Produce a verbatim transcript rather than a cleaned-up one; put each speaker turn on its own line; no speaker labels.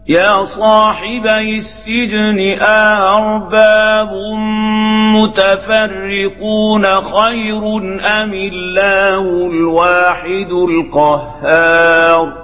يا صاحبي السجن أأرباب متفرقون خير أم الله الواحد القهار